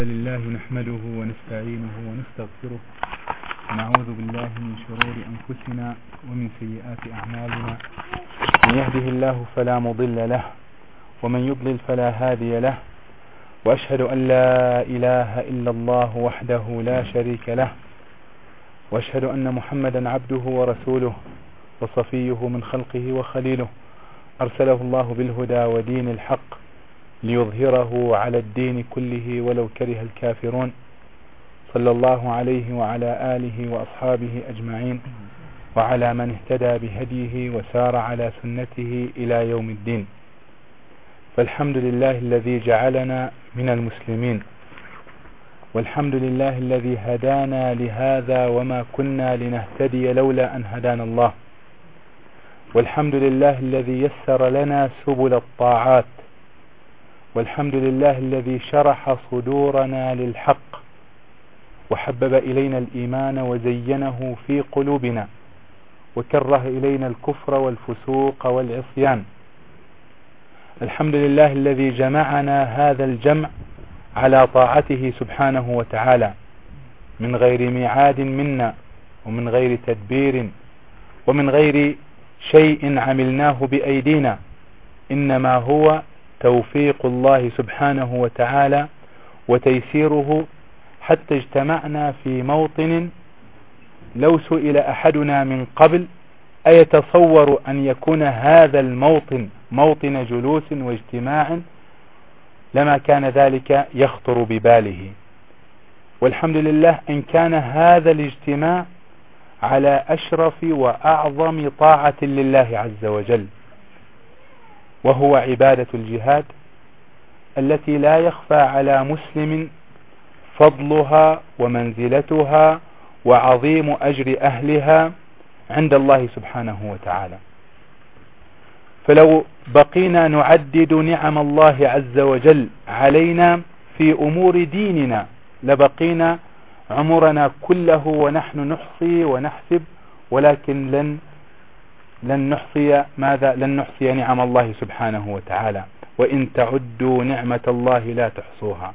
لله نحمده ونستعينه ونستغفره ونعوذ بالله من شرور أنفسنا ومن سيئات أعمالنا. من يهده الله فلا مضل له ومن يضلل فلا هادي له، وأشهد أن لا إله إلا الله وحده لا شريك له، وأشهد أن محمدا عبده ورسوله وصفيه من خلقه وخليله، أرسله الله بالهدى ودين الحق ليظهره على الدين كله ولو كره الكافرون. صلى الله عليه وعلى آله وأصحابه أجمعين وعلى من اهتدى بهديه وسار على سنته إلى يوم الدين. فالحمد لله الذي جعلنا من المسلمين، والحمد لله الذي هدانا لهذا وما كنا لنهتدي لولا أن هدانا الله، والحمد لله الذي يسر لنا سبل الطاعات، والحمد لله الذي شرح صدورنا للحق وحبب إلينا الإيمان وزينه في قلوبنا وكره إلينا الكفر والفسوق والعصيان. الحمد لله الذي جمعنا هذا الجمع على طاعته سبحانه وتعالى من غير ميعاد منا ومن غير تدبير ومن غير شيء عملناه بأيدينا، إنما هو توفيق الله سبحانه وتعالى وتيسيره، حتى اجتمعنا في موطن لو سئل أحدنا من قبل أيتصور أن يكون هذا الموطن موطن جلوس واجتماع لما كان ذلك يخطر بباله. والحمد لله أن كان هذا الاجتماع على أشرف وأعظم طاعة لله عز وجل، وهو عبادة الجهاد التي لا يخفى على مسلم فضلها ومنزلتها وعظيم أجر أهلها عند الله سبحانه وتعالى. فلو بقينا نعدد نعم الله عز وجل علينا في أمور ديننا لبقينا عمرنا كله ونحن نحصي ونحسب، ولكن لن نحصي نعم الله سبحانه وتعالى، وإن تعدوا نعمة الله لا تحصوها.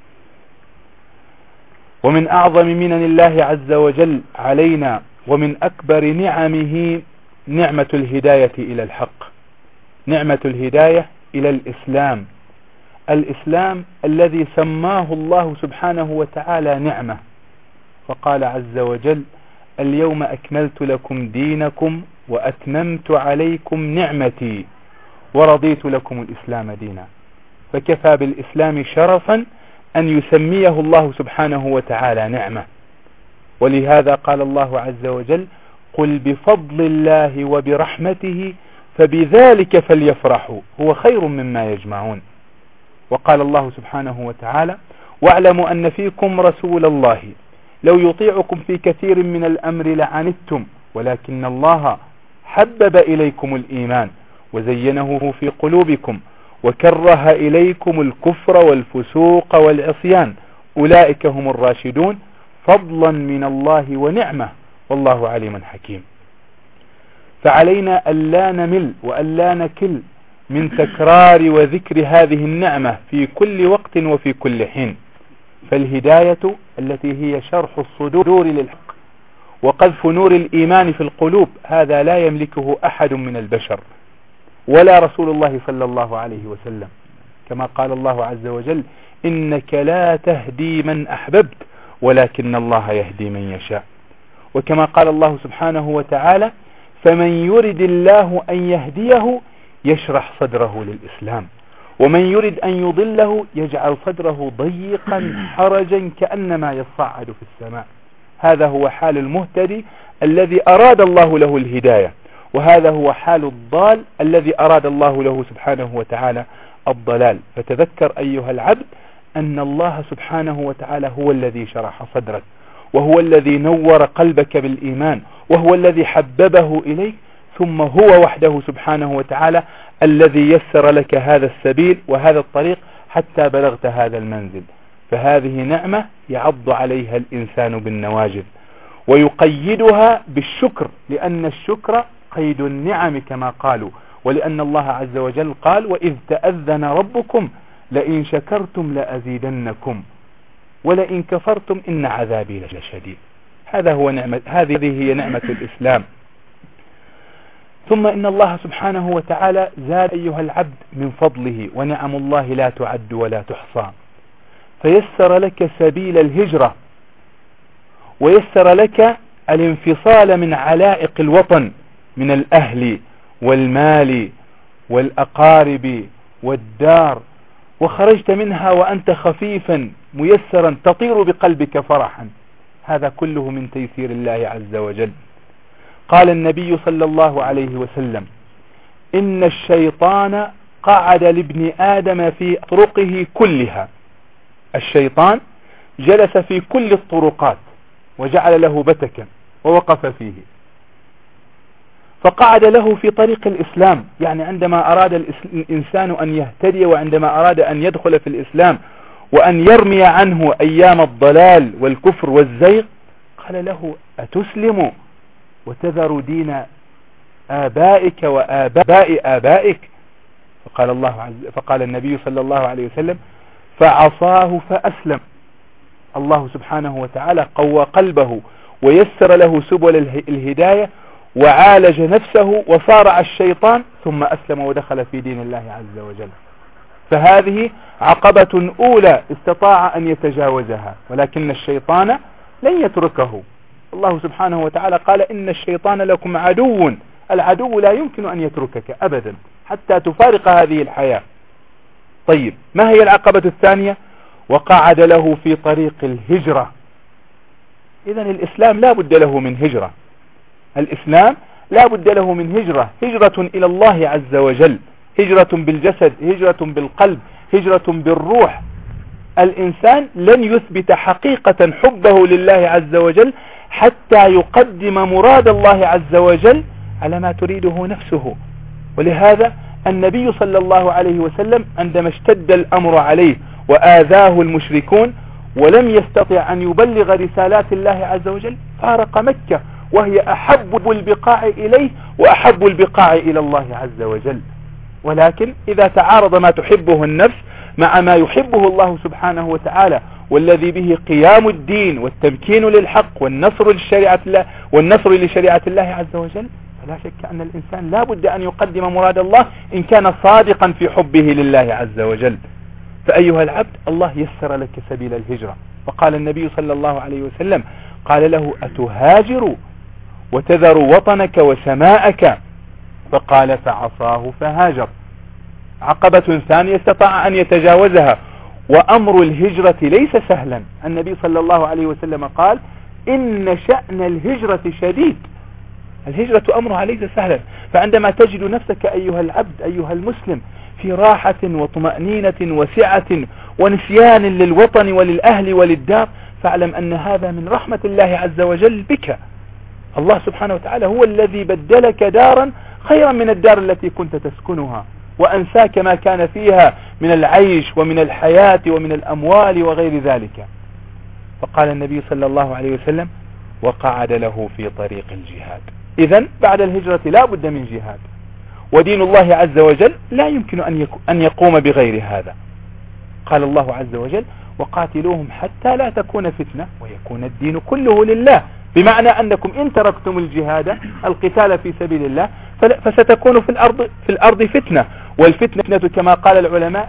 ومن أعظم منن الله عز وجل علينا ومن أكبر نعمه نعمة الهداية إلى الحق، نعمة الهداية إلى الإسلام، الإسلام الذي سماه الله سبحانه وتعالى نعمة، فقال عز وجل: اليوم أكملت لكم دينكم وأتممت عليكم نعمتي ورضيت لكم الإسلام دينا. فكفى بالإسلام شرفا أن يسميه الله سبحانه وتعالى نعمة. ولهذا قال الله عز وجل: قل بفضل الله وبرحمته فبذلك فليفرحوا هو خير مما يجمعون. وقال الله سبحانه وتعالى: واعلموا أن فيكم رسول الله لو يطيعكم في كثير من الأمر لعنتم ولكن الله حبب إليكم الإيمان وزينه في قلوبكم وكره إليكم الكفر والفسوق والعصيان أولئك هم الراشدون فضلا من الله ونعمة والله عليم حكيم. فعلينا ألا نمل وألا نكل من تكرار وذكر هذه النعمة في كل وقت وفي كل حين. فالهداية التي هي شرح الصدور للحق وقذف نور الإيمان في القلوب هذا لا يملكه أحد من البشر ولا رسول الله صلى الله عليه وسلم، كما قال الله عز وجل: إنك لا تهدي من أحببت ولكن الله يهدي من يشاء. وكما قال الله سبحانه وتعالى: فمن يرد الله أن يهديه يشرح صدره للإسلام ومن يرد أن يضله يجعل صدره ضيقا حرجا كأنما يصعد في السماء. هذا هو حال المهتدي الذي أراد الله له الهداية، وهذا هو حال الضال الذي أراد الله له سبحانه وتعالى الضلال. فتذكر أيها العبد أن الله سبحانه وتعالى هو الذي شرح صدرك، وهو الذي نور قلبك بالإيمان، وهو الذي حببه إليك، ثم هو وحده سبحانه وتعالى الذي يسر لك هذا السبيل وهذا الطريق حتى بلغت هذا المنزل. فهذه نعمة يعض عليها الإنسان بالنواجذ ويقيدها بالشكر، لأن الشكر قيد النعم كما قالوا، ولأن الله عز وجل قال: وإذ تأذن ربكم لئن شكرتم لأزيدنكم. ولئن كفرتم إن عذابي لشديد. هذه هي نعمة الإسلام. ثم إن الله سبحانه وتعالى زاد أيها العبد من فضله، ونعم الله لا تعد ولا تحصى، فيسر لك سبيل الهجرة، ويسر لك الانفصال من علائق الوطن من الأهل والمال والأقارب والدار، وخرجت منها وأنت خفيفا ميسرا تطير بقلبك فرحا. هذا كله من تيسير الله عز وجل. قال النبي صلى الله عليه وسلم: إن الشيطان قعد لابن آدم في طرقه كلها. الشيطان جلس في كل الطرقات وجعل له بتكا ووقف فيه، فقعد له في طريق الإسلام، يعني عندما أراد الإنسان أن يهتدي، وعندما أراد أن يدخل في الإسلام وأن يرمي عنه أيام الضلال والكفر والزيغ، قال له: أتسلم وتذر دين آبائك وآباء آبائك؟ فقال النبي صلى الله عليه وسلم: فعصاه فأسلم. الله سبحانه وتعالى قوى قلبه ويسر له سبل الهداية، وعالج نفسه وصارع الشيطان، ثم أسلم ودخل في دين الله عز وجل. فهذه عقبة أولى استطاع أن يتجاوزها، ولكن الشيطان لن يتركه. الله سبحانه وتعالى قال: إن الشيطان لكم عدو. العدو لا يمكن أن يتركك أبدا حتى تفارق هذه الحياة. طيب، ما هي العقبة الثانية؟ وقعد له في طريق الهجرة. إذن الإسلام لا بد له من هجرة. الإسلام لا بد له من هجرة، هجرة إلى الله عز وجل، هجرة بالجسد، هجرة بالقلب، هجرة بالروح. الإنسان لن يثبت حقيقة حبه لله عز وجل حتى يقدم مراد الله عز وجل على ما تريده نفسه. ولهذا النبي صلى الله عليه وسلم عندما اشتد الأمر عليه وآذاه المشركون ولم يستطع أن يبلغ رسالات الله عز وجل، فارق مكة، وهي أحب البقاع إليه وأحب البقاع إلى الله عز وجل. ولكن إذا تعارض ما تحبه النفس مع ما يحبه الله سبحانه وتعالى، والذي به قيام الدين والتمكين للحق والنصر لشريعة الله عز وجل، فلا شك أن الإنسان لا بد أن يقدم مراد الله إن كان صادقا في حبه لله عز وجل. فأيها العبد، الله يسر لك سبيل الهجرة. وقال النبي صلى الله عليه وسلم: قال له: أتهاجر وتذر وطنك وسماءك؟ فقال: فعصاه فهاجر. عقبة ثانية استطاع أن يتجاوزها، وأمر الهجرة ليس سهلا. النبي صلى الله عليه وسلم قال: إن شأن الهجرة شديد. الهجرة أمرها ليس سهلا. فعندما تجد نفسك أيها العبد أيها المسلم في راحة وطمأنينة وسعة ونسيان للوطن وللأهل وللدار، فاعلم أن هذا من رحمة الله عز وجل بك. الله سبحانه وتعالى هو الذي بدلك دارا خيرا من الدار التي كنت تسكنها، وأنساك ما كان فيها من العيش ومن الحياة ومن الأموال وغير ذلك. فقال النبي صلى الله عليه وسلم: وقعد له في طريق الجهاد. إذن بعد الهجرة لا بد من جهاد، ودين الله عز وجل لا يمكن أن يقوم بغير هذا. قال الله عز وجل: وقاتلوهم حتى لا تكون فتنة ويكون الدين كله لله. بمعنى أنكم إن تركتم الجهاد القتال في سبيل الله فستكون في الأرض فتنة، والفتنة كما قال العلماء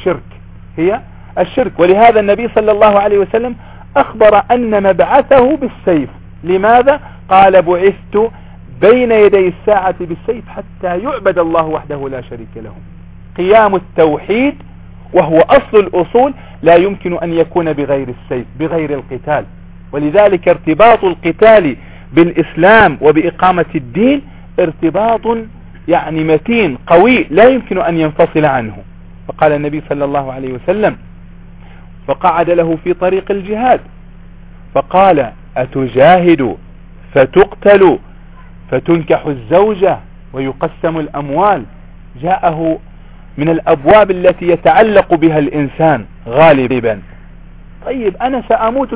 هي الشرك. ولهذا النبي صلى الله عليه وسلم أخبر أن مبعثه بالسيف. لماذا؟ قال: بعثت بين يدي الساعة بالسيف حتى يعبد الله وحده لا شريك له. قيام التوحيد وهو أصل الأصول لا يمكن أن يكون بغير السيف، بغير القتال. ولذلك ارتباط القتال بالإسلام وبإقامة الدين ارتباط يعني متين قوي لا يمكن أن ينفصل عنه. فقال النبي صلى الله عليه وسلم: فقعد له في طريق الجهاد، فقال: أتجاهد فتقتل فتنكح الزوجة ويقسم الأموال؟ جاءه من الأبواب التي يتعلق بها الإنسان غالبا. طيب، أنا سأموت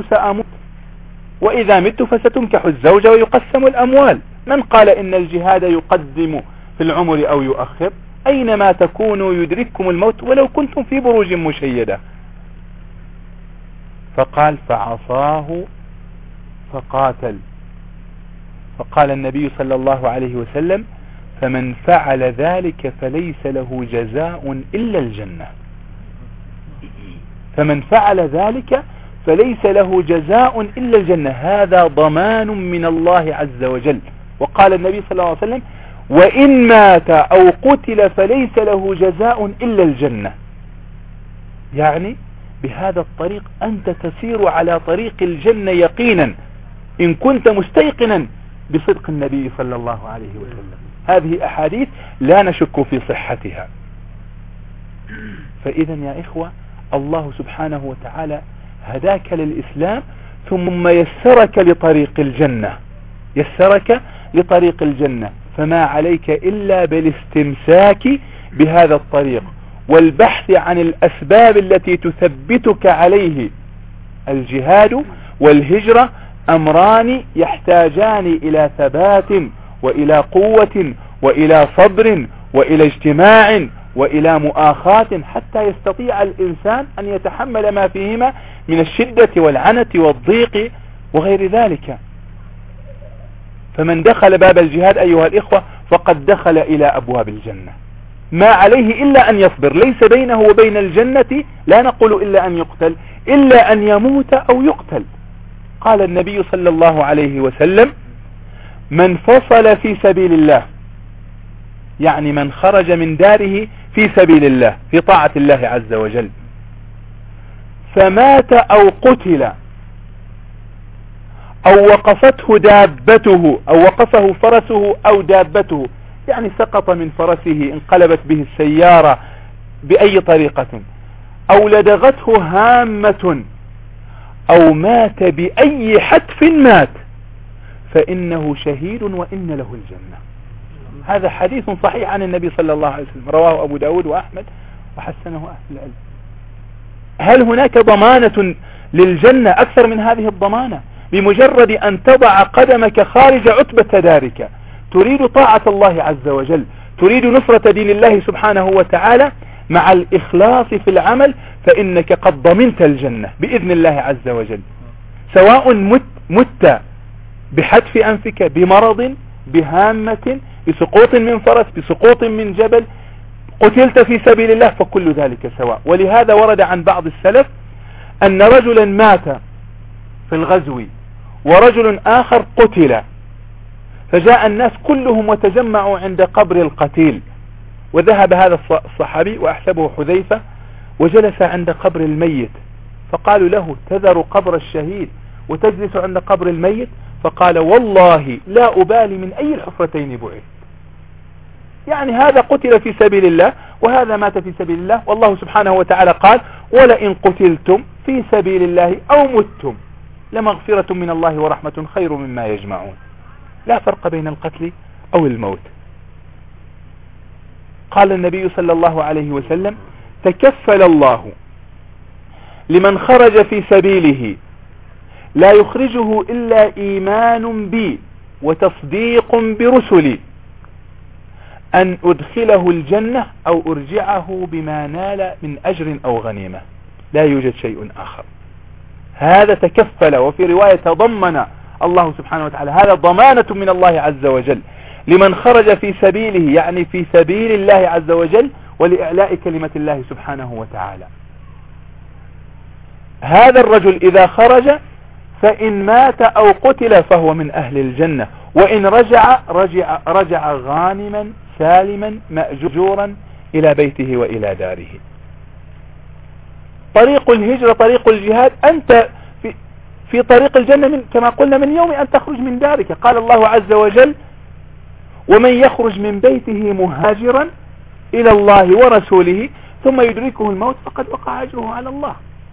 وإذا مت فستنكح الزوجة ويقسم الأموال. من قال إن الجهاد يقدم في العمر أو يؤخر؟ أينما تكونوا يدرككم الموت ولو كنتم في بروج مشيدة. فقال فعصاه فقاتل. فقال النبي صلى الله عليه وسلم فمن فعل ذلك فليس له جزاء إلا الجنة. فمن فعل ذلك فليس له جزاء إلا الجنة. هذا ضمان من الله عز وجل. وقال النبي صلى الله عليه وسلم وإن مات أو قتل فليس له جزاء إلا الجنة. يعني بهذا الطريق أنت تسير على طريق الجنة يقينا إن كنت مستيقنا بصدق النبي صلى الله عليه وسلم. هذه أحاديث لا نشك في صحتها. فإذا يا إخوة الله سبحانه وتعالى هداك للإسلام ثم يسرك لطريق الجنة. يسرك لطريق الجنة، فما عليك إلا بالاستمساك بهذا الطريق والبحث عن الأسباب التي تثبتك عليه. الجهاد والهجرة أمران يحتاجان إلى ثبات وإلى قوة وإلى صبر وإلى اجتماع وإلى مؤاخاة حتى يستطيع الإنسان أن يتحمل ما فيهما من الشدة والعنة والضيق وغير ذلك. فمن دخل باب الجهاد أيها الإخوة فقد دخل إلى أبواب الجنة. ما عليه إلا أن يصبر، ليس بينه وبين الجنة لا نقول إلا أن يقتل، إلا أن يموت أو يقتل. قال النبي صلى الله عليه وسلم من فصل في سبيل الله، يعني من خرج من داره في سبيل الله في طاعة الله عز وجل، فمات أو قتل أو وقفته دابته أو وقفه فرسه أو دابته، يعني سقط من فرسه انقلبت به السيارة بأي طريقة، أو لدغته هامة أو مات بأي حتف مات، فإنه شهيد وإن له الجنة. هذا حديث صحيح عن النبي صلى الله عليه وسلم، رواه أبو داود وأحمد وحسنه أهل العلم. هل هناك ضمانة للجنة أكثر من هذه الضمانة؟ بمجرد أن تضع قدمك خارج عتبة دارك، تريد طاعة الله عز وجل، تريد نصرة دين الله سبحانه وتعالى مع الإخلاص في العمل، فإنك قد ضمنت الجنة بإذن الله عز وجل. سواء مت بحتف أنفك، بمرض، بهامة، بسقوط من فرس، بسقوط من جبل، قتلت في سبيل الله، فكل ذلك سواء. ولهذا ورد عن بعض السلف أن رجلا مات في الغزو ورجل آخر قتل، فجاء الناس كلهم وتجمعوا عند قبر القتيل، وذهب هذا الصحابي وأحسبه حذيفة وجلس عند قبر الميت، فقالوا له تذر قبر الشهيد وتجلس عند قبر الميت؟ فقال والله لا أبالي من أي الحفرتين بعث. يعني هذا قتل في سبيل الله وهذا مات في سبيل الله، والله سبحانه وتعالى قال ولئن قتلتم في سبيل الله أو متم لمغفرة من الله ورحمة خير مما يجمعون. لا فرق بين القتل أو الموت. قال النبي صلى الله عليه وسلم تكفل الله لمن خرج في سبيله لا يخرجه إلا إيمان بي وتصديق برسلي أن أدخله الجنة أو أرجعه بما نال من أجر أو غنيمة، لا يوجد شيء آخر. هذا تكفل، وفي رواية تضمن الله سبحانه وتعالى، هذا ضمانة من الله عز وجل لمن خرج في سبيله، يعني في سبيل الله عز وجل ولإعلاء كلمة الله سبحانه وتعالى. هذا الرجل إذا خرج فإن مات أو قتل فهو من أهل الجنة، وإن رجع غانما سالما مأجورا إلى بيته وإلى داره. طريق الهجرة، طريق الجهاد، أنت في طريق الجنة كما قلنا من يوم أن تخرج من دارك. قال الله عز وجل ومن يخرج من بيته مهاجرا إلى الله ورسوله ثم يدركه الموت فقد وقع أجره على الله.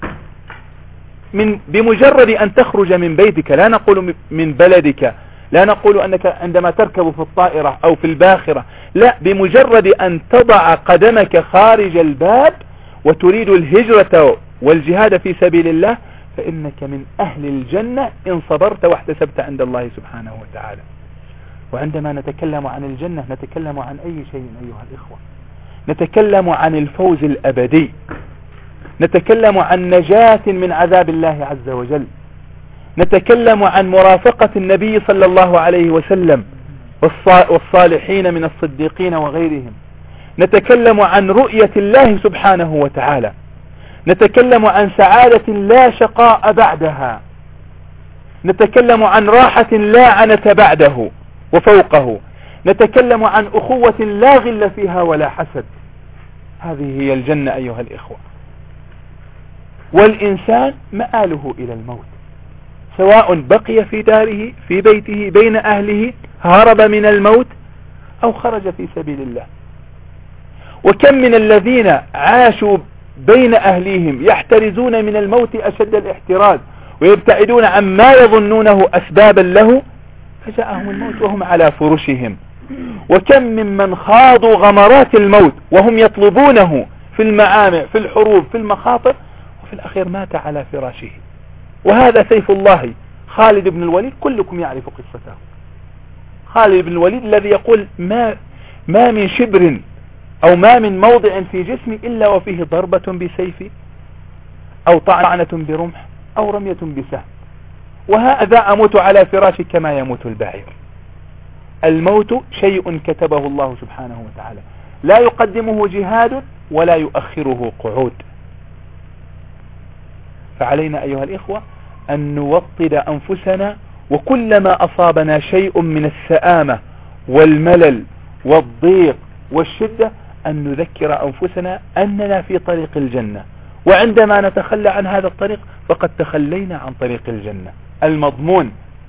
بمجرد أن تخرج من بيتك، لا نقول من بلدك، لا نقول أنك عندما تركب في الطائرة أو في الباخرة، لا، بمجرد أن تضع قدمك خارج الباب وتريد الهجرة والجهاد في سبيل الله فإنك من أهل الجنة إن صبرت واحتسبت عند الله سبحانه وتعالى. وعندما نتكلم عن الجنة نتكلم عن أي شيء أيها الإخوة؟ نتكلم عن الفوز الأبدي، نتكلم عن نجاة من عذاب الله عز وجل، نتكلم عن مرافقة النبي صلى الله عليه وسلم والصالحين من الصديقين وغيرهم، نتكلم عن رؤية الله سبحانه وتعالى، نتكلم عن سعادة لا شقاء بعدها، نتكلم عن راحة لا عنة بعده وفوقه، نتكلم عن أخوة لا غل فيها ولا حسد. هذه هي الجنة أيها الإخوة. والإنسان مآله إلى الموت، سواء بقي في داره في بيته بين أهله هرب من الموت أو خرج في سبيل الله. وكم من الذين عاشوا بين أهليهم يحترزون من الموت أشد الاحتراز ويبتعدون عما يظنونه أسبابا له، فجاءهم الموت وهم على فرشهم. وكم ممن خاضوا غمرات الموت وهم يطلبونه في المعامع في الحروب في المخاطر، وفي الأخير مات على فراشه. وهذا سيف الله خالد بن الوليد، كلكم يعرف قصته. خالد بن الوليد الذي يقول ما من شبر أو ما من موضع في جسمي إلا وفيه ضربة بسيف أو طعنة برمح أو رمية بسهم، وهذا أموت على فراشي كما يموت البعير. الموت شيء كتبه الله سبحانه وتعالى، لا يقدمه جهاد ولا يؤخره قعود. فعلينا أيها الإخوة أن نوطد أنفسنا، وكلما أصابنا شيء من السآمة والملل والضيق والشدة أن نذكر أنفسنا أننا في طريق الجنة، وعندما نتخلى عن هذا الطريق فقد تخلينا عن طريق الجنة المضمون.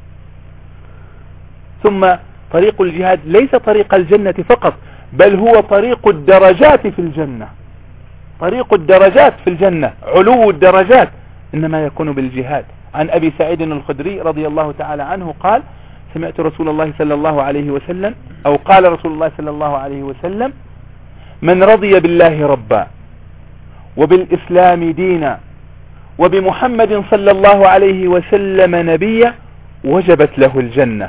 ثم طريق الجهاد ليس طريق الجنة فقط، بل هو طريق الدرجات في الجنة. طريق الدرجات في الجنة، علو الدرجات إنما يكون بالجهاد. عن أبي سعيد الخدري رضي الله تعالى عنه قال: سمعت رسول الله صلى الله عليه وسلم، أو قال رسول الله صلى الله عليه وسلم: من رضي بالله ربا وبالإسلام دينا وبمحمد صلى الله عليه وسلم نبيا وجبت له الجنة.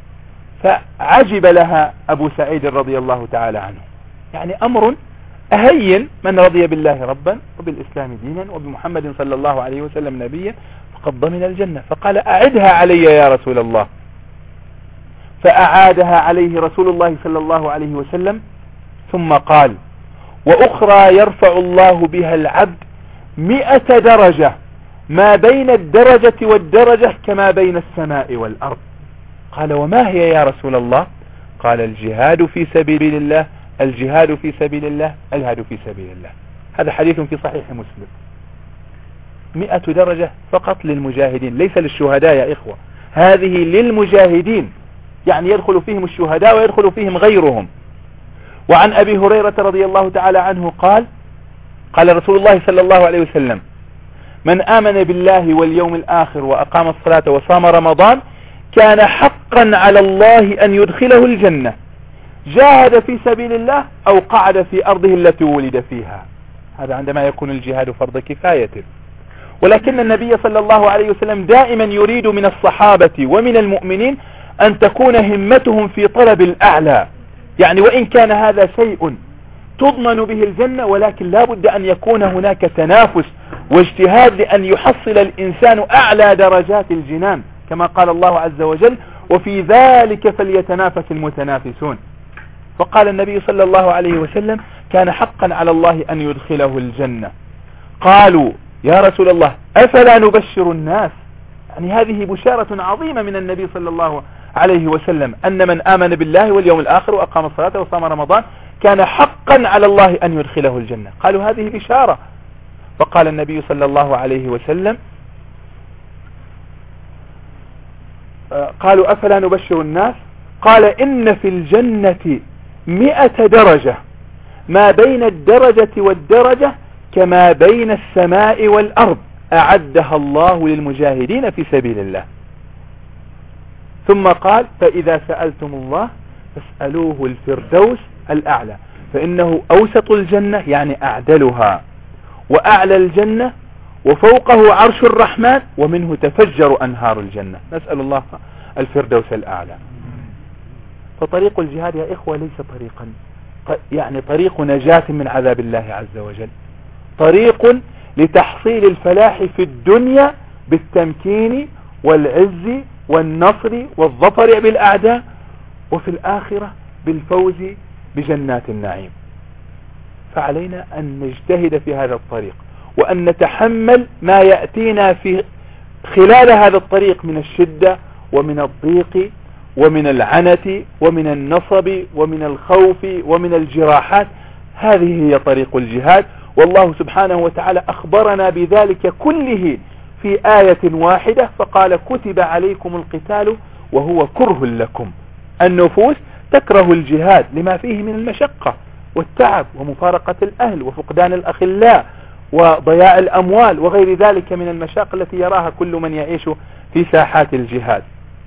فعجب لها أبو سعيد رضي الله تعالى عنه، يعني أمر أهين، من رضي بالله ربا وبالإسلام دينا وبمحمد صلى الله عليه وسلم نبيا فقد ضمن الجنة. فقال: أعدها علي يا رسول الله. فأعادها عليه رسول الله صلى الله عليه وسلم، ثم قال: وأخرى يرفع الله بها العبد 100 درجة، ما بين الدرجة والدرجة كما بين السماء والأرض. قال: وما هي يا رسول الله؟ قال: الجهاد في سبيل الله، الجهاد في سبيل الله، الجهاد في سبيل الله. هذا حديث في صحيح مسلم. 100 درجة فقط للمجاهدين، ليس للشهداء يا إخوة، هذه للمجاهدين، يعني يدخل فيهم الشهداء ويدخل فيهم غيرهم. وعن أبي هريرة رضي الله تعالى عنه قال: قال رسول الله صلى الله عليه وسلم: من آمن بالله واليوم الآخر وأقام الصلاة وصام رمضان كان حقا على الله أن يدخله الجنة، جاهد في سبيل الله أو قعد في أرضه التي ولد فيها. هذا عندما يكون الجهاد فرض كفاية. ولكن النبي صلى الله عليه وسلم دائما يريد من الصحابة ومن المؤمنين أن تكون همتهم في طلب الأعلى، يعني وإن كان هذا شيء تضمن به الجنة، ولكن لا بد أن يكون هناك تنافس واجتهاد لأن يحصل الإنسان أعلى درجات الجنان، كما قال الله عز وجل: وفي ذلك فليتنافس المتنافسون. فقال النبي صلى الله عليه وسلم: كان حقا على الله أن يدخله الجنة. قالوا: يا رسول الله أفلا نبشر الناس؟ يعني هذه بشارة عظيمة من النبي صلى الله عليه وسلم، أن من آمن بالله واليوم الآخر وأقام الصلاة وصام رمضان كان حقا على الله أن يدخله الجنة. قالوا: هذه بشارة. فقال النبي صلى الله عليه وسلم: قالوا: أفلا نبشر الناس؟ قال: إن في الجنة 100 درجة، ما بين الدرجة والدرجة كما بين السماء والأرض، أعدها الله للمجاهدين في سبيل الله. ثم قال: فإذا سألتم الله فاسألوه الفردوس الأعلى، فإنه أوسط الجنة، يعني أعدلها، وأعلى الجنة، وفوقه عرش الرحمن، ومنه تفجر أنهار الجنة. نسأل الله الفردوس الأعلى. فطريق الجهاد يا إخوة ليس طريقا، يعني طريق نجاة من عذاب الله عز وجل، طريق لتحصيل الفلاح في الدنيا بالتمكين والعز والنصر والظفر بالأعداء، وفي الآخرة بالفوز بجنات النعيم. فعلينا أن نجتهد في هذا الطريق، وأن نتحمل ما يأتينا في خلال هذا الطريق من الشدة ومن الضيق ومن العنة ومن النصب ومن الخوف ومن الجراحات. هذه هي طريق الجهاد، والله سبحانه وتعالى أخبرنا بذلك كله في آية واحدة، فقال كتب عليكم القتال وهو كره لكم. النفوس تكره الجهاد لما فيه من المشقة والتعب ومفارقة الأهل وفقدان الأخلاء وضياع الأموال وغير ذلك من المشاق التي يراها كل من يعيش في ساحات الجهاد.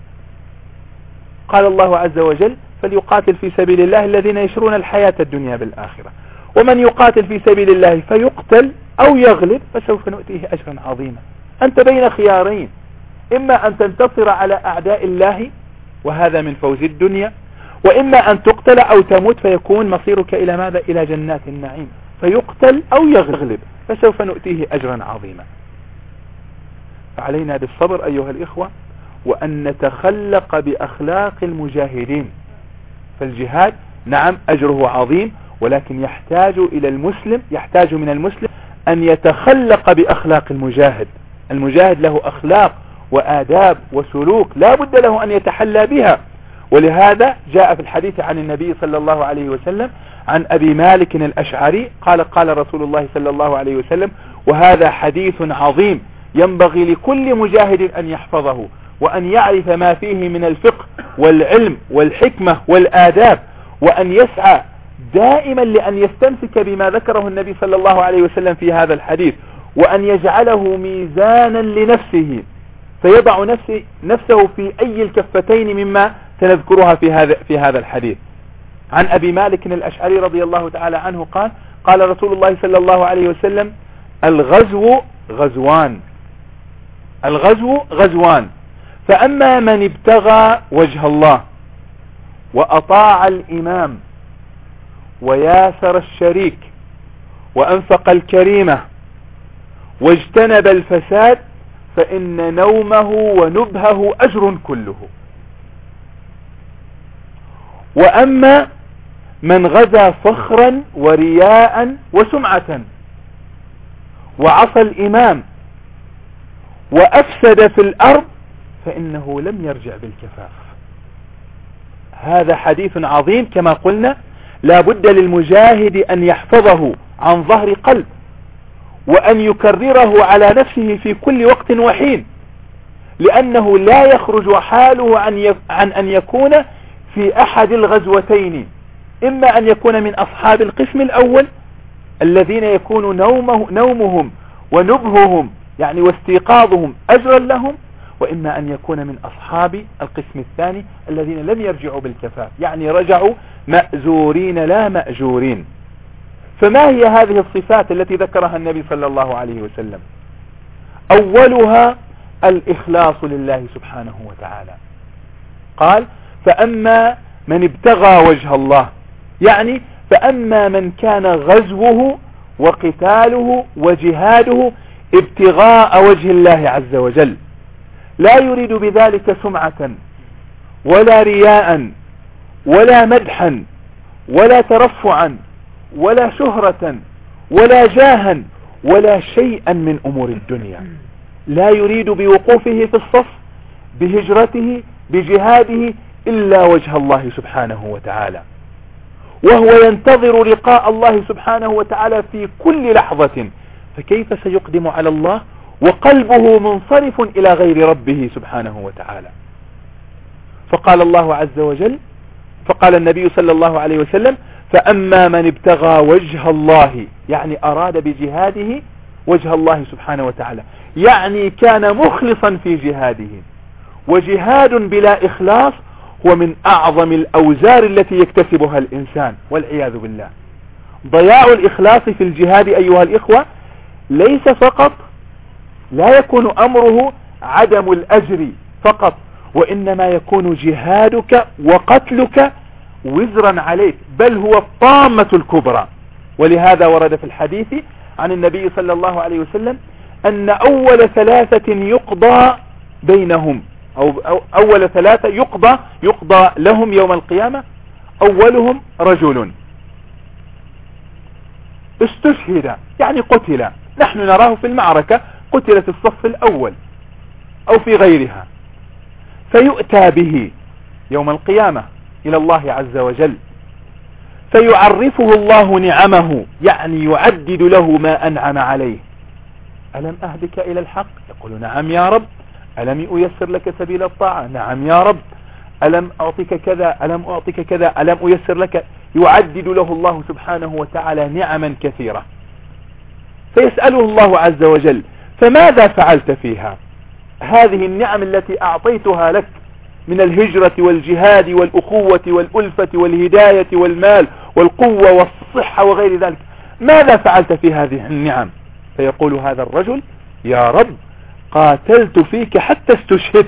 قال الله عز وجل فليقاتل في سبيل الله الذين يشرون الحياة الدنيا بالآخرة، ومن يقاتل في سبيل الله فيقتل أو يغلب فسوف نؤتيه أجرا عظيما. أنت بين خيارين، إما أن تنتصر على أعداء الله وهذا من فوز الدنيا، وإما أن تقتل أو تموت فيكون مصيرك إلى ماذا؟ إلى جنات النعيم. فيقتل أو يغلب فسوف نؤتيه أجرا عظيما. فعلينا بالصبر أيها الإخوة، وأن نتخلق بأخلاق المجاهدين. فالجهاد نعم أجره عظيم، ولكن يحتاج من المسلم أن يتخلق بأخلاق المجاهد. المجاهد له أخلاق وآداب وسلوك لا بد له أن يتحلى بها. ولهذا جاء في الحديث عن النبي صلى الله عليه وسلم عن أبي مالك الأشعري قال رسول الله صلى الله عليه وسلم، وهذا حديث عظيم ينبغي لكل مجاهد أن يحفظه وأن يعرف ما فيه من الفقه والعلم والحكمة والآداب، وأن يسعى دائما لأن يستمسك بما ذكره النبي صلى الله عليه وسلم في هذا الحديث، وأن يجعله ميزانا لنفسه فيضع نفسه في أي الكفتين مما سنذكرها في هذا الحديث. عن أبي مالك الأشعري رضي الله تعالى عنه قال رسول الله صلى الله عليه وسلم الغزو غزوان، فأما من ابتغى وجه الله وأطاع الإمام وياسر الشريك وأنفق الكريمة واجتنب الفساد فإن نومه ونبهه أجر كله. وأما من غزا فخرا ورياء وسمعة وعصى الإمام وأفسد في الأرض فإنه لم يرجع بالكفاف. هذا حديث عظيم كما قلنا، لا بد للمجاهد أن يحفظه عن ظهر قلب، وأن يكرره على نفسه في كل وقت وحين، لأنه لا يخرج حاله عن أن يكون في أحد الغزوتين، إما أن يكون من أصحاب القسم الأول الذين يكون نومهم ونبههم يعني واستيقاظهم أجرا لهم، وإما أن يكون من أصحاب القسم الثاني الذين لم يرجعوا بالكفاف، يعني رجعوا مأزورين لا مأجورين. فما هي هذه الصفات التي ذكرها النبي صلى الله عليه وسلم؟ أولها الإخلاص لله سبحانه وتعالى. قال فأما من ابتغى وجه الله، يعني فأما من كان غزوه وقتاله وجهاده ابتغاء وجه الله عز وجل، لا يريد بذلك سمعة ولا رياء ولا مدحا ولا ترفعا ولا شهرة ولا جاها ولا شيئا من أمور الدنيا، لا يريد بوقوفه في الصف بهجرته بجهاده إلا وجه الله سبحانه وتعالى، وهو ينتظر لقاء الله سبحانه وتعالى في كل لحظة، فكيف سيقدم على الله وقلبه منصرف إلى غير ربه سبحانه وتعالى؟ فقال الله عز وجل، فقال النبي صلى الله عليه وسلم فأما من ابتغى وجه الله، يعني أراد بجهاده وجه الله سبحانه وتعالى، يعني كان مخلصا في جهاده. وجهاد بلا إخلاص هو من أعظم الأوزار التي يكتسبها الإنسان والعياذ بالله. ضياع الإخلاص في الجهاد أيها الإخوة ليس فقط، لا يكون أمره عدم الأجر فقط، وإنما يكون جهادك وقتلك وزرا عليك، بل هو الطامة الكبرى. ولهذا ورد في الحديث عن النبي صلى الله عليه وسلم أن أول ثلاثة يقضى بينهم أو أول ثلاثة يقضى لهم يوم القيامة، أولهم رجل استشهد يعني قتل، نحن نراه في المعركة قتل في الصف الأول أو في غيرها، فيؤتى به يوم القيامة إلى الله عز وجل فيعرفه الله نعمه، يعني يعدد له ما أنعم عليه. ألم أهدك إلى الحق؟ يقول نعم يا رب. ألم أيسر لك سبيل الطاعة؟ نعم يا رب. ألم أعطيك كذا؟ ألم أعطيك كذا؟ ألم أيسر لك؟ يعدد له الله سبحانه وتعالى نعما كثيرة، فيسأله الله عز وجل فماذا فعلت فيها؟ هذه النعم التي أعطيتها لك من الهجرة والجهاد والأخوة والألفة والهداية والمال والقوة والصحة وغير ذلك، ماذا فعلت في هذه النعم؟ فيقول هذا الرجل يا رب قاتلت فيك حتى استشهدت،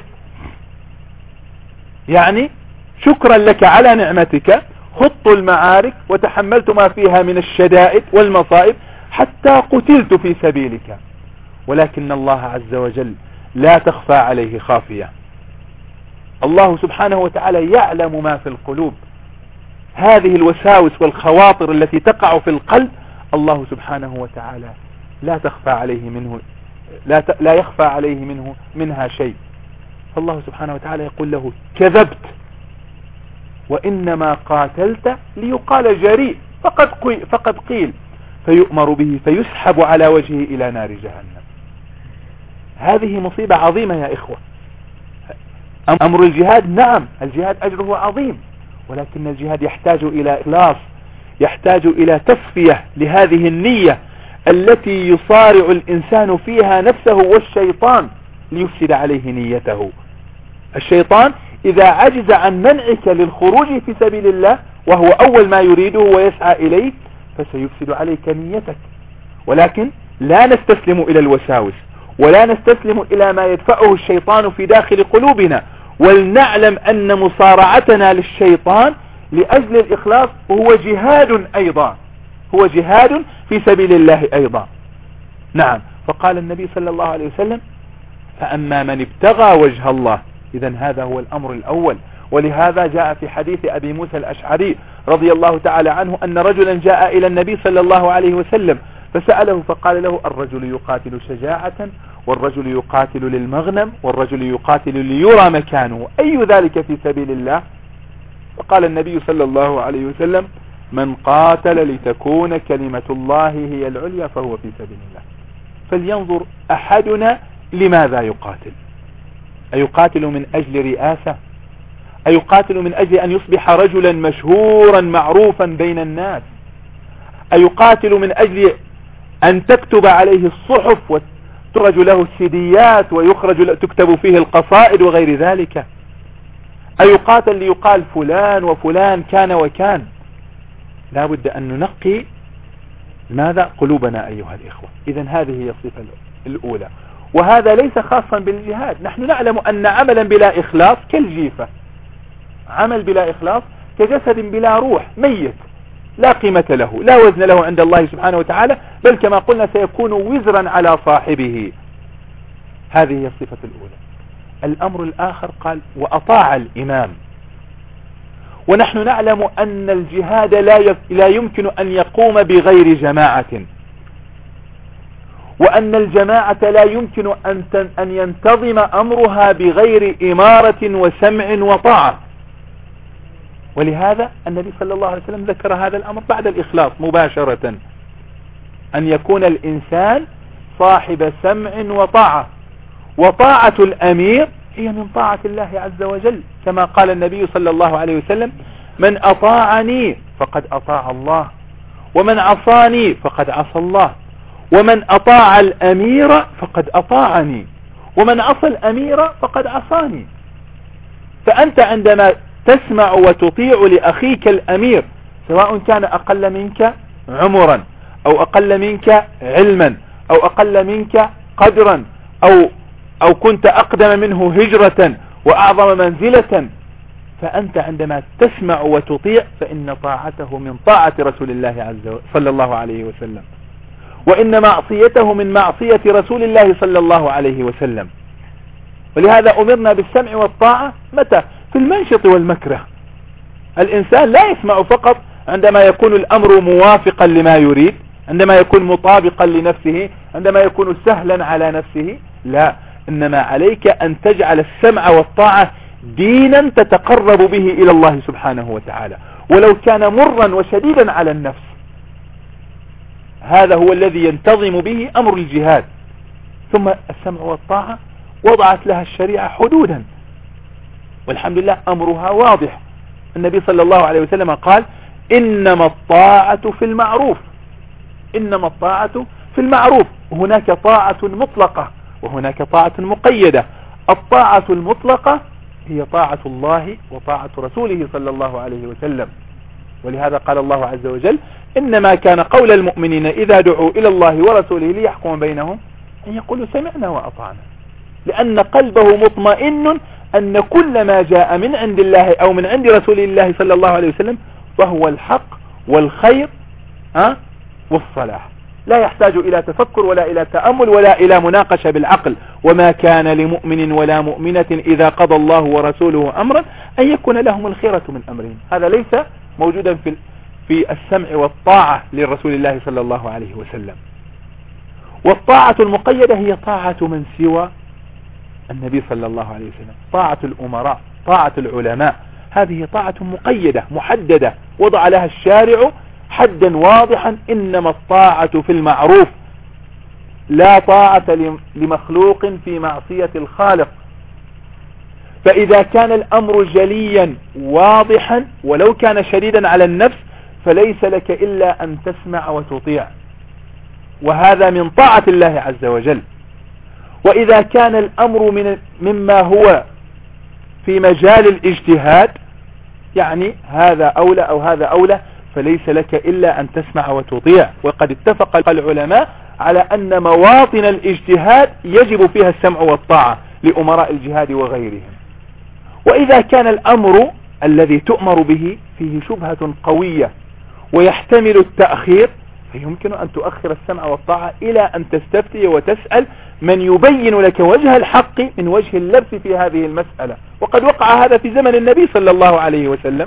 يعني شكرا لك على نعمتك خضت المعارك وتحملت ما فيها من الشدائد والمصائب حتى قتلت في سبيلك. ولكن الله عز وجل لا تخفى عليه خافية، الله سبحانه وتعالى يعلم ما في القلوب، هذه الوساوس والخواطر التي تقع في القلب الله سبحانه وتعالى لا تخفى عليه منه لا يخفى عليه منها شيء. فالله سبحانه وتعالى يقول له كذبت، وإنما قاتلت ليقال جريء فقد قيل، فيؤمر به فيسحب على وجهه إلى نار جهنم. هذه مصيبة عظيمة يا إخوة. أمر الجهاد، نعم الجهاد أجره عظيم، ولكن الجهاد يحتاج إلى إخلاص، يحتاج إلى تصفية لهذه النية التي يصارع الإنسان فيها نفسه والشيطان ليفسد عليه نيته. الشيطان إذا عجز عن منعك للخروج في سبيل الله وهو أول ما يريده ويسعى إليه فسيفسد عليك نيتك. ولكن لا نستسلم إلى الوساوس ولا نستسلم إلى ما يدفعه الشيطان في داخل قلوبنا، ولنعلم أن مصارعتنا للشيطان لأجل الإخلاص هو جهاد أيضا، هو جهاد في سبيل الله أيضا. نعم، فقال النبي صلى الله عليه وسلم فأما من ابتغى وجه الله، إذن هذا هو الأمر الأول. ولهذا جاء في حديث أبي موسى الأشعري رضي الله تعالى عنه أن رجلا جاء إلى النبي صلى الله عليه وسلم فسأله فقال له الرجل يقاتل شجاعة، والرجل يقاتل للمغنم، والرجل يقاتل ليرى مكانه، أي ذلك في سبيل الله؟ فقال النبي صلى الله عليه وسلم من قاتل لتكون كلمة الله هي العليا فهو في سبيل الله. فلينظر أحدنا لماذا يقاتل، أيقاتل من أجل رئاسة؟ أيقاتل من أجل أن يصبح رجلا مشهورا معروفا بين الناس؟ أيقاتل من أجل أن تكتب عليه الصحف وتخرج له السيديات تكتب فيه القصائد وغير ذلك؟ أيقاتل ليقال فلان وفلان كان وكان؟ لا بد أن ننقي ماذا قلوبنا أيها الإخوة. إذن هذه هي الصفة الأولى، وهذا ليس خاصا بالجهاد. نحن نعلم أن عملا بلا إخلاص كالجيفة، عمل بلا إخلاص كجسد بلا روح ميت لا قيمة له، لا وزن له عند الله سبحانه وتعالى، بل كما قلنا سيكون وزرا على صاحبه. هذه هي الصفة الأولى. الأمر الآخر قال وأطاع الإمام. ونحن نعلم أن الجهاد لا يمكن أن يقوم بغير جماعة، وأن الجماعة لا يمكن أن ينتظم أمرها بغير إمارة وسمع وطاعة. ولهذا النبي صلى الله عليه وسلم ذكر هذا الأمر بعد الإخلاص مباشرة، أن يكون الإنسان صاحب سمع وطاعة. وطاعة الأمير هي من طاعة الله عز وجل، كما قال النبي صلى الله عليه وسلم من أطاعني فقد أطاع الله، ومن عصاني فقد عصى الله، ومن أطاع الأمير فقد أطاعني، ومن عصى الأمير فقد عصاني. فأنت عندما تسمع وتطيع لأخيك الأمير، سواء كان أقل منك عمرا أو أقل منك علما أو أقل منك قدرا أو كنت أقدم منه هجرة وأعظم منزلة، فأنت عندما تسمع وتطيع فإن طاعته من طاعة رسول الله صلى الله عليه وسلم. وإن معصيته من معصية رسول الله صلى الله عليه وسلم. ولهذا أمرنا بالسمع والطاعة متى؟ في المنشط والمكره. الإنسان لا يسمع فقط عندما يكون الأمر موافقا لما يريد، عندما يكون مطابقا لنفسه، عندما يكون سهلا على نفسه، لا، إنما عليك أن تجعل السمع والطاعة دينا تتقرب به إلى الله سبحانه وتعالى، ولو كان مرا وشديدا على النفس. هذا هو الذي ينتظم به أمر الجهاد. ثم السمع والطاعة وضعت لها الشريعة حدودا، والحمد لله أمرها واضح. النبي صلى الله عليه وسلم قال: إنما الطاعة في المعروف. إنما الطاعة في المعروف. هناك طاعة مطلقة وهناك طاعة مقيدة. الطاعة المطلقة هي طاعة الله وطاعة رسوله صلى الله عليه وسلم. ولهذا قال الله عز وجل: إنما كان قول المؤمنين إذا دعوا إلى الله ورسوله ليحكم بينهم أن يقولوا سمعنا وأطعنا، لأن قلبه مطمئن أن كل ما جاء من عند الله أو من عند رسول الله صلى الله عليه وسلم فهو الحق والخير والصلاح، لا يحتاج إلى تفكر ولا إلى تأمل ولا إلى مناقشة بالعقل. وما كان لمؤمن ولا مؤمنة إذا قضى الله ورسوله أمرا أن يكون لهم الخيرة من أمرهم. هذا ليس موجودا في السمع والطاعة لرسول الله صلى الله عليه وسلم. والطاعة المقيدة هي طاعة من سوى النبي صلى الله عليه وسلم، طاعة الأمراء، طاعة العلماء. هذه طاعة مقيدة محددة وضع لها الشارع حدا واضحا: إنما الطاعة في المعروف، لا طاعة لمخلوق في معصية الخالق. فإذا كان الأمر جليا واضحا ولو كان شديدا على النفس فليس لك إلا أن تسمع وتطيع، وهذا من طاعة الله عز وجل. وإذا كان الأمر مما هو في مجال الاجتهاد، يعني هذا أولى أو هذا أولى، فليس لك إلا أن تسمع وتطيع. وقد اتفق العلماء على أن مواطن الاجتهاد يجب فيها السمع والطاعة لأمراء الجهاد وغيرهم. وإذا كان الأمر الذي تؤمر به فيه شبهة قوية ويحتمل التأخير، فيمكن أن تؤخر السمع والطاعة إلى أن تستفتي وتسأل من يبين لك وجه الحق من وجه اللبس في هذه المسألة. وقد وقع هذا في زمن النبي صلى الله عليه وسلم.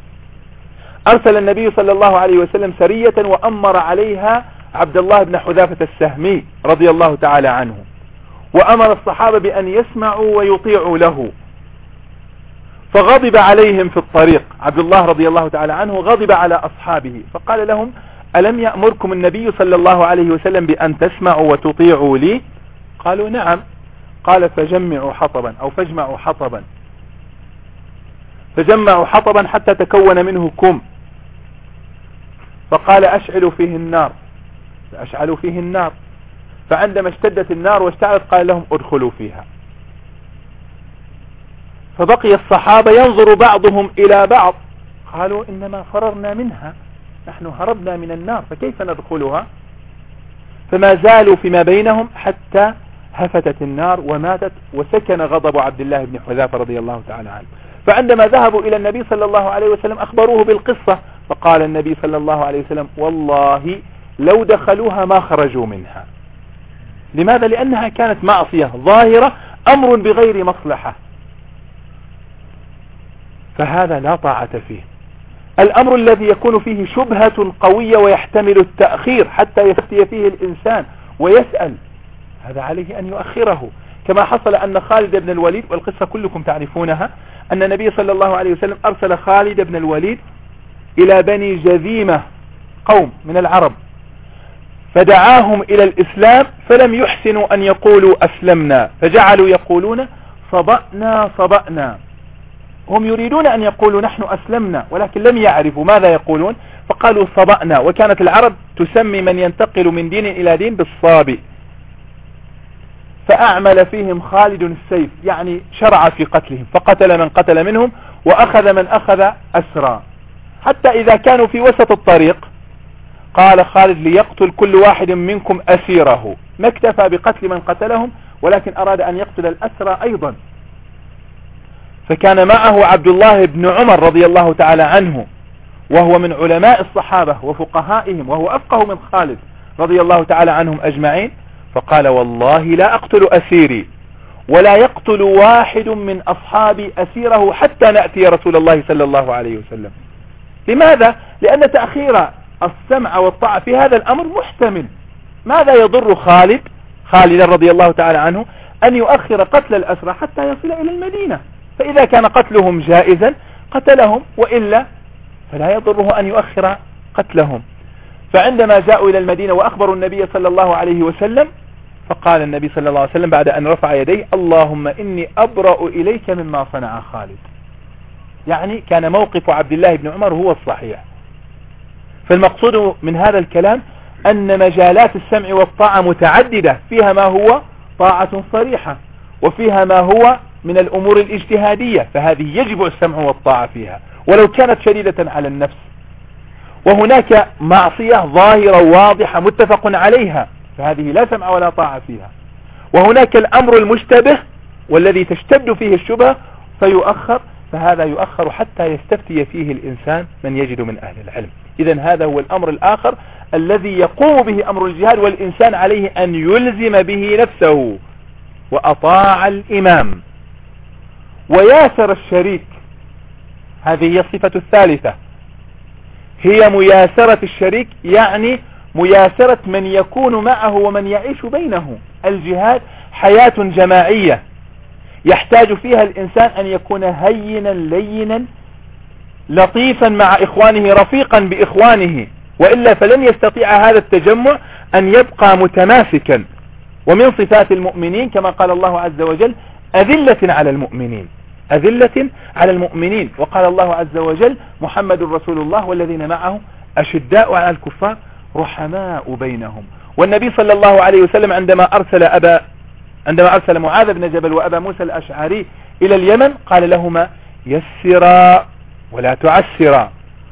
أرسل النبي صلى الله عليه وسلم سرية وأمر عليها عبد الله بن حذافة السهمي رضي الله تعالى عنه، وأمر الصحابة بأن يسمعوا ويطيعوا له. فغضب عليهم في الطريق، عبد الله رضي الله تعالى عنه غضب على أصحابه فقال لهم: ألم يأمركم النبي صلى الله عليه وسلم بأن تسمعوا وتطيعوا لي؟ قالوا: نعم. قال: فجمعوا حطبا أو فاجمعوا حطبا. فجمعوا حطبا حتى تكون منه كم، فقال: أشعلوا فيه النار. فأشعلوا فيه النار، فعندما اشتدت النار واشتعلت قال لهم: ادخلوا فيها. فبقي الصحابة ينظر بعضهم إلى بعض، قالوا: إنما فررنا منها، نحن هربنا من النار فكيف ندخلها؟ فما زالوا فيما بينهم حتى هفتت النار وماتت، وسكن غضب عبد الله بن حذافة رضي الله تعالى عنه. فعندما ذهبوا إلى النبي صلى الله عليه وسلم أخبروه بالقصة، فقال النبي صلى الله عليه وسلم: والله لو دخلوها ما خرجوا منها. لماذا؟ لأنها كانت معصية ظاهرة، أمر بغير مصلحة، فهذا لا طاعة فيه. الأمر الذي يكون فيه شبهة قوية ويحتمل التأخير حتى يفتي فيه الإنسان ويسأل، هذا عليه أن يؤخره، كما حصل أن خالد بن الوليد، والقصة كلكم تعرفونها، أن النبي صلى الله عليه وسلم أرسل خالد بن الوليد إلى بني جذيمة، قوم من العرب، فدعاهم إلى الإسلام فلم يحسنوا أن يقولوا أسلمنا، فجعلوا يقولون صبأنا صبأنا. هم يريدون أن يقولوا نحن أسلمنا، ولكن لم يعرفوا ماذا يقولون، فقالوا صبأنا. وكانت العرب تسمي من ينتقل من دين إلى دين بالصابئ. فأعمل فيهم خالد السيف، يعني شرع في قتلهم، فقتل من قتل منهم وأخذ من أخذ أسرى، حتى إذا كانوا في وسط الطريق قال خالد: ليقتل كل واحد منكم أسيره. ما اكتفى بقتل من قتلهم، ولكن أراد أن يقتل الأسرى أيضا. فكان معه عبد الله بن عمر رضي الله تعالى عنه، وهو من علماء الصحابة وفقهائهم، وهو أفقه من خالد رضي الله تعالى عنهم أجمعين، فقال والله لا أقتل أسيري ولا يقتل واحد من أصحابي أسيره حتى نأتي رسول الله صلى الله عليه وسلم. لماذا؟ لأن تأخير السمع والطاعة في هذا الأمر محتمل. ماذا يضر خالد رضي الله تعالى عنه أن يؤخر قتل الأسرى حتى يصل إلى المدينة؟ فإذا كان قتلهم جائزا قتلهم، وإلا فلا يضره أن يؤخر قتلهم. فعندما جاءوا إلى المدينة وأخبروا النبي صلى الله عليه وسلم، فقال النبي صلى الله عليه وسلم بعد أن رفع يديه: اللهم إني أبرأ إليك مما صنع خالد. يعني كان موقف عبد الله بن عمر هو الصحيح. فالمقصود من هذا الكلام أن مجالات السمع والطاعة متعددة، فيها ما هو طاعة صريحة وفيها ما هو من الأمور الاجتهادية، فهذه يجب السمع والطاعة فيها ولو كانت شديدة على النفس. وهناك معصية ظاهرة واضحة متفق عليها، فهذه لا سمع ولا طاعة فيها. وهناك الأمر المشتبه والذي تشتد فيه الشبهة فيؤخر، فهذا يؤخر حتى يستفتي فيه الإنسان من يجد من أهل العلم. إذن هذا هو الأمر الآخر الذي يقوم به أمر الجهاد، والإنسان عليه أن يلزم به نفسه وأطاع الإمام وياسر الشريك. هذه هي الصفة الثالثة، هي مياسرة الشريك، يعني مياسرة من يكون معه ومن يعيش بينه. الجهاد حياة جماعية يحتاج فيها الإنسان أن يكون هينا لينا لطيفا مع إخوانه، رفيقا بإخوانه، وإلا فلن يستطيع هذا التجمع أن يبقى متماسكا. ومن صفات المؤمنين كما قال الله عز وجل: أذلة على المؤمنين، أذلة على المؤمنين. وقال الله عز وجل: محمد رسول الله والذين معه أشداء على الكفار رحماء بينهم. والنبي صلى الله عليه وسلم عندما أرسل معاذ بن جبل وأبا موسى الأشعري إلى اليمن قال لهما: يسرا ولا تعسرا،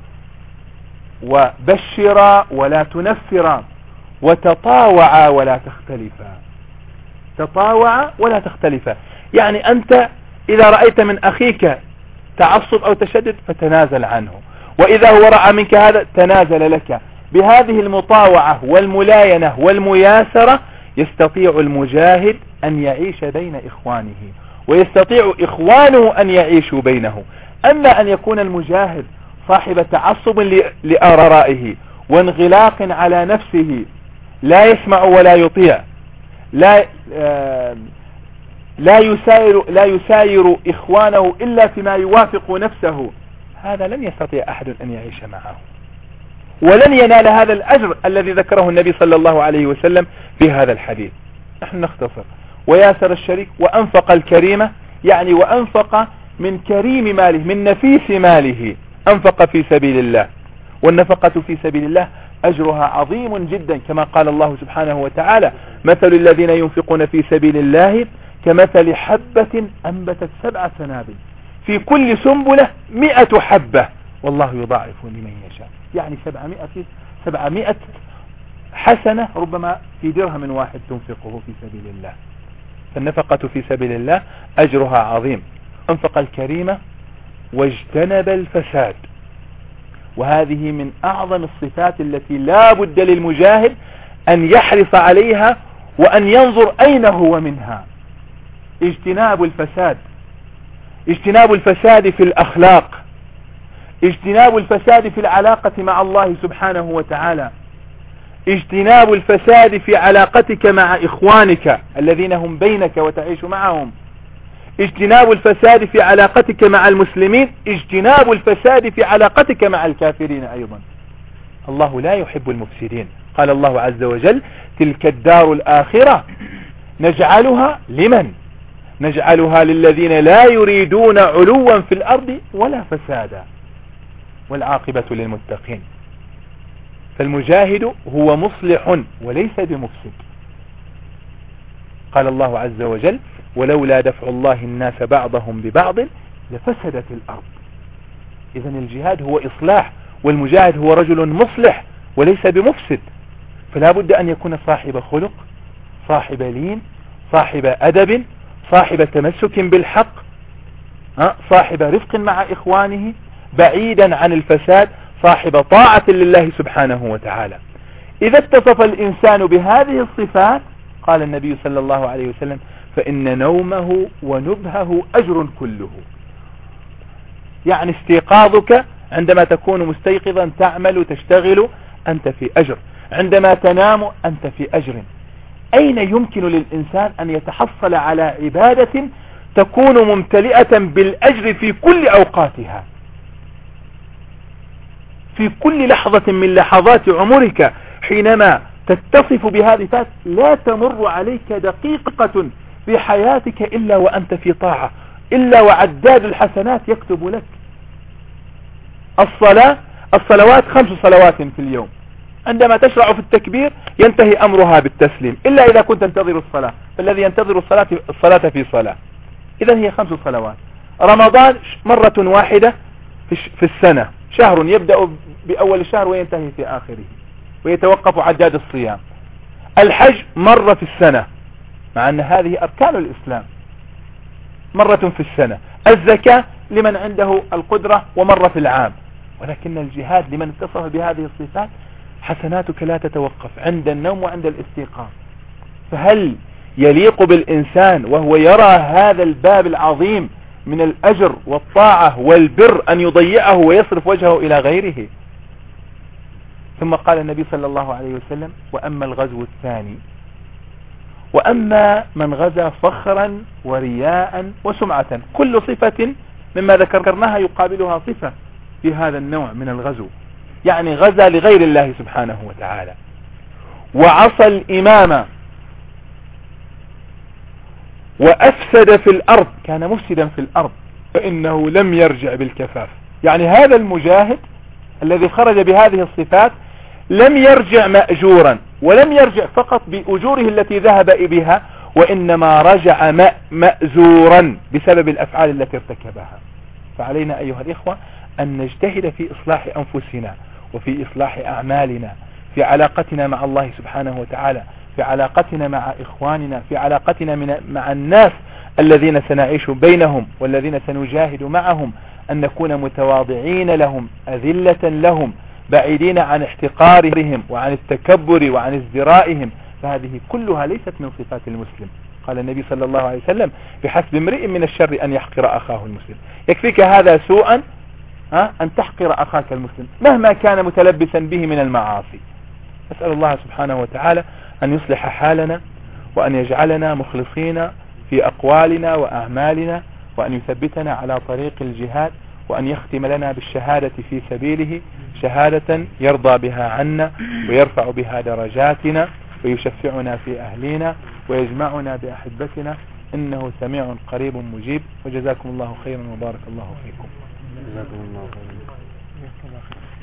وبشرا ولا تنفرا، وتطاوعا ولا تختلفا. تطاوعا ولا تختلفا، يعني أنت إذا رأيت من أخيك تعصب أو تشدد فتنازل عنه، وإذا هو رأى منك هذا تنازل لك. بهذه المطاوعة والملاينة والمياسرة يستطيع المجاهد أن يعيش بين إخوانه، ويستطيع إخوانه أن يعيشوا بينه. أما أن يكون المجاهد صاحب تعصب لآرائه وانغلاق على نفسه، لا يسمع ولا يطيع، لا يساير إخوانه إلا فيما يوافق نفسه، هذا لن يستطيع أحد أن يعيش معه، ولن ينال هذا الأجر الذي ذكره النبي صلى الله عليه وسلم في هذا الحديث. نحن نختصر: وياسر الشريك، وأنفق الكريمة، يعني وأنفق من كريم ماله، من نفيس ماله، أنفق في سبيل الله. والنفقة في سبيل الله أجرها عظيم جدا، كما قال الله سبحانه وتعالى: مثل الذين ينفقون في سبيل الله كمثل حبة أنبتت 7 سنابل في كل سنبلة 100 حبة والله يضاعف لمن يشاء. يعني 700 حسنة ربما في درهم واحد تنفقه في سبيل الله. فالنفقة في سبيل الله أجرها عظيم. أنفق الكريمة واجتنب الفساد، وهذه من أعظم الصفات التي لا بد للمجاهد أن يحرص عليها وأن ينظر أين هو منها. اجتناب الفساد، اجتناب الفساد في الأخلاق، اجتناب الفساد في العلاقة مع الله سبحانه وتعالى، اجتناب الفساد في علاقتك مع إخوانك الذين هم بينك وتعيش معهم، اجتناب الفساد في علاقتك مع المسلمين، اجتناب الفساد في علاقتك مع الكافرين أيضا. الله لا يحب المفسدين. قال الله عز وجل: تلك الدار الآخرة نجعلها لمن؟ نجعلها للذين لا يريدون علوا في الأرض ولا فسادا والعاقبة للمتقين. فالمجاهد هو مصلح وليس بمفسد. قال الله عز وجل: ولولا دفع الله الناس بعضهم ببعض لفسدت الأرض. إذن الجهاد هو إصلاح، والمجاهد هو رجل مصلح وليس بمفسد. فلا بد أن يكون صاحب خلق، صاحب لين، صاحب أدب، صاحب تمسك بالحق، صاحب رفق مع إخوانه، بعيدا عن الفساد، صاحب طاعة لله سبحانه وتعالى. إذا اتصف الإنسان بهذه الصفات قال النبي صلى الله عليه وسلم فإن نومه ونبهه أجر كله. يعني استيقاظك عندما تكون مستيقظا تعمل وتشتغل أنت في أجر، عندما تنام أنت في أجر. أين يمكن للإنسان أن يتحصل على عبادة تكون ممتلئة بالأجر في كل أوقاتها، في كل لحظة من لحظات عمرك حينما تتصف بهذه الصفات لا تمر عليك دقيقة في حياتك إلا وأنت في طاعة، إلا وعداد الحسنات يكتب لك. الصلوات 5 صلوات في اليوم، عندما تشرع في التكبير ينتهي أمرها بالتسليم إلا إذا كنت تنتظر الصلاة، فالذي ينتظر الصلاة في صلاة. إذن هي 5 صلوات. رمضان مرة واحدة في السنة، شهر يبدأ بأول الشهر وينتهي في آخره ويتوقف عداد الصيام. الحج مرة في السنة، مع أن هذه أركان الإسلام، مرة في السنة. الزكاة لمن عنده القدرة ومرة في العام. ولكن الجهاد لمن اتصف بهذه الصفات حسناتك لا تتوقف عند النوم وعند الاستيقاظ. فهل يليق بالإنسان وهو يرى هذا الباب العظيم من الأجر والطاعة والبر أن يضيعه ويصرف وجهه إلى غيره؟ ثم قال النبي صلى الله عليه وسلم وأما الغزو الثاني، وأما من غزا فخرا ورياء وسمعة. كل صفة مما ذكرناها يقابلها صفة في هذا النوع من الغزو، يعني غزا لغير الله سبحانه وتعالى وعصى الإمام وأفسد في الأرض، كان مفسدا في الأرض، فإنه لم يرجع بالكفاف. يعني هذا المجاهد الذي خرج بهذه الصفات لم يرجع مأجورا، ولم يرجع فقط بأجوره التي ذهب بها، وإنما رجع مأزورا بسبب الأفعال التي ارتكبها. فعلينا أيها الإخوة أن نجتهد في إصلاح أنفسنا وفي إصلاح أعمالنا، في علاقتنا مع الله سبحانه وتعالى، في علاقتنا مع إخواننا، في علاقتنا مع الناس الذين سنعيش بينهم والذين سنجاهد معهم، أن نكون متواضعين لهم أذلة لهم، بعيدين عن احتقارهم وعن التكبر وعن ازدرائهم. فهذه كلها ليست من صفات المسلم. قال النبي صلى الله عليه وسلم بحسب امرئ من الشر أن يحقر أخاه المسلم. يكفيك هذا سوءا أن تحقر أخاك المسلم مهما كان متلبسا به من المعاصي. أسأل الله سبحانه وتعالى أن يصلح حالنا، وأن يجعلنا مخلصين في أقوالنا وأعمالنا، وأن يثبتنا على طريق الجهاد، وأن يختم لنا بالشهادة في سبيله، شهادة يرضى بها عنا ويرفع بها درجاتنا ويشفعنا في أهلنا ويجمعنا بأحبتنا، إنه سميع قريب مجيب. وجزاكم الله خيرا وبارك الله فيكم. جزاكم الله خيرا.